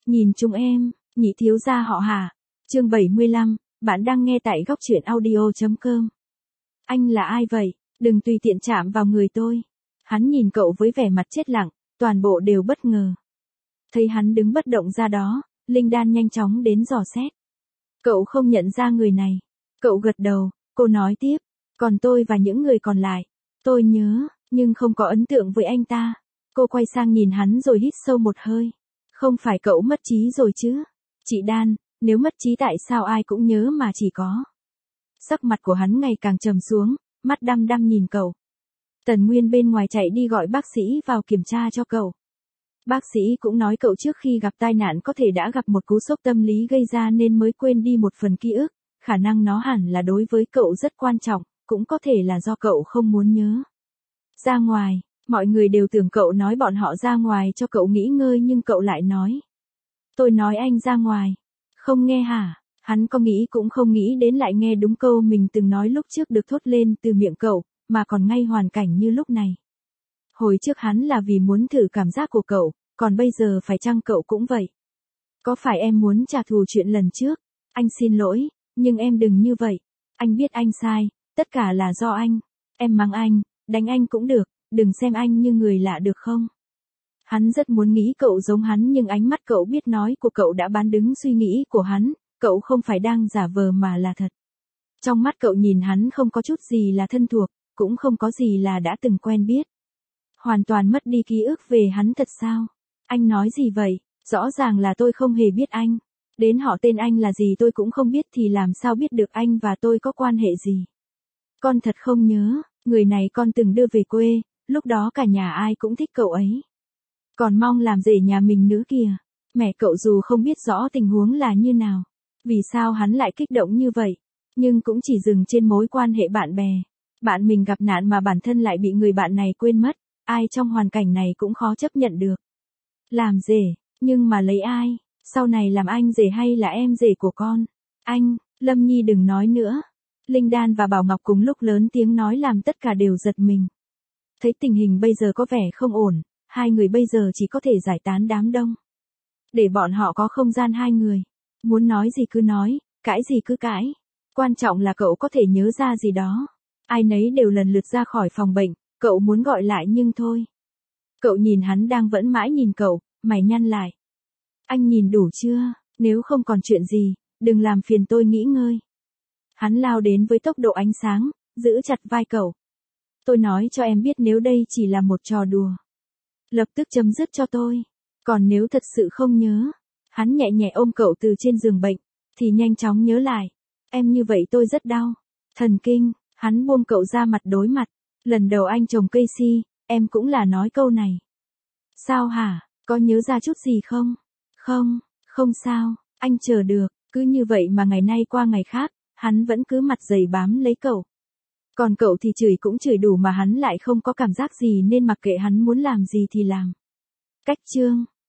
Nhìn chúng em, nhị thiếu gia họ Hà. Chương 75, bạn đang nghe tại góc truyện audio.com. Anh là ai vậy? Đừng tùy tiện chạm vào người tôi. Hắn nhìn cậu với vẻ mặt chết lặng, toàn bộ đều bất ngờ. Thấy hắn đứng bất động ra đó, Linh Đan nhanh chóng đến dò xét. Cậu không nhận ra người này. Cậu gật đầu, cô nói tiếp, còn tôi và những người còn lại, tôi nhớ, nhưng không có ấn tượng với anh ta. Cô quay sang nhìn hắn rồi hít sâu một hơi. Không phải cậu mất trí rồi chứ? Chị Đan, nếu mất trí tại sao ai cũng nhớ mà chỉ có. Sắc mặt của hắn ngày càng trầm xuống, mắt đăm đăm nhìn cậu. Tần Nguyên bên ngoài chạy đi gọi bác sĩ vào kiểm tra cho cậu. Bác sĩ cũng nói cậu trước khi gặp tai nạn có thể đã gặp một cú sốc tâm lý gây ra nên mới quên đi một phần ký ức, khả năng nó hẳn là đối với cậu rất quan trọng, cũng có thể là do cậu không muốn nhớ. Ra ngoài, mọi người đều tưởng cậu nói bọn họ ra ngoài cho cậu nghỉ ngơi nhưng cậu lại nói. Tôi nói anh ra ngoài. Không nghe hả? Hắn có nghĩ cũng không nghĩ đến lại nghe đúng câu mình từng nói lúc trước được thốt lên từ miệng cậu, mà còn ngay hoàn cảnh như lúc này. Hồi trước hắn là vì muốn thử cảm giác của cậu, còn bây giờ phải chăng cậu cũng vậy? Có phải em muốn trả thù chuyện lần trước? Anh xin lỗi, nhưng em đừng như vậy. Anh biết anh sai, tất cả là do anh. Em mắng anh, đánh anh cũng được, đừng xem anh như người lạ được không? Hắn rất muốn nghĩ cậu giống hắn nhưng ánh mắt cậu biết nói của cậu đã bán đứng suy nghĩ của hắn, cậu không phải đang giả vờ mà là thật. Trong mắt cậu nhìn hắn không có chút gì là thân thuộc, cũng không có gì là đã từng quen biết. Hoàn toàn mất đi ký ức về hắn thật sao? Anh nói gì vậy? Rõ ràng là tôi không hề biết anh. Đến họ tên anh là gì tôi cũng không biết thì làm sao biết được anh và tôi có quan hệ gì. Con thật không nhớ, người này con từng đưa về quê, lúc đó cả nhà ai cũng thích cậu ấy. Còn mong làm rể nhà mình nữa kìa. Mẹ cậu dù không biết rõ tình huống là như nào, vì sao hắn lại kích động như vậy, nhưng cũng chỉ dừng trên mối quan hệ bạn bè. Bạn mình gặp nạn mà bản thân lại bị người bạn này quên mất, ai trong hoàn cảnh này cũng khó chấp nhận được. Làm rể, nhưng mà lấy ai? Sau này làm anh rể hay là em rể của con? Anh, Lâm Nhi đừng nói nữa. Linh Đan và Bảo Ngọc cùng lúc lớn tiếng nói làm tất cả đều giật mình. Thấy tình hình bây giờ có vẻ không ổn, hai người bây giờ chỉ có thể giải tán đám đông. Để bọn họ có không gian hai người. Muốn nói gì cứ nói, cãi gì cứ cãi. Quan trọng là cậu có thể nhớ ra gì đó. Ai nấy đều lần lượt ra khỏi phòng bệnh, cậu muốn gọi lại nhưng thôi. Cậu nhìn hắn đang vẫn mãi nhìn cậu, mày nhăn lại. Anh nhìn đủ chưa, nếu không còn chuyện gì, đừng làm phiền tôi nghỉ ngơi. Hắn lao đến với tốc độ ánh sáng, giữ chặt vai cậu. Tôi nói cho em biết nếu đây chỉ là một trò đùa. Lập tức chấm dứt cho tôi. Còn nếu thật sự không nhớ, hắn nhẹ nhẹ ôm cậu từ trên giường bệnh, thì nhanh chóng nhớ lại. Em như vậy tôi rất đau. Thần kinh, hắn buông cậu ra mặt đối mặt. Lần đầu anh trồng cây si, em cũng là nói câu này. Sao hả, có nhớ ra chút gì không? Không, không sao, anh chờ được. Cứ như vậy mà ngày nay qua ngày khác, hắn vẫn cứ mặt dày bám lấy cậu. Còn cậu thì chửi cũng chửi đủ mà hắn lại không có cảm giác gì nên mặc kệ hắn muốn làm gì thì làm. Cách chương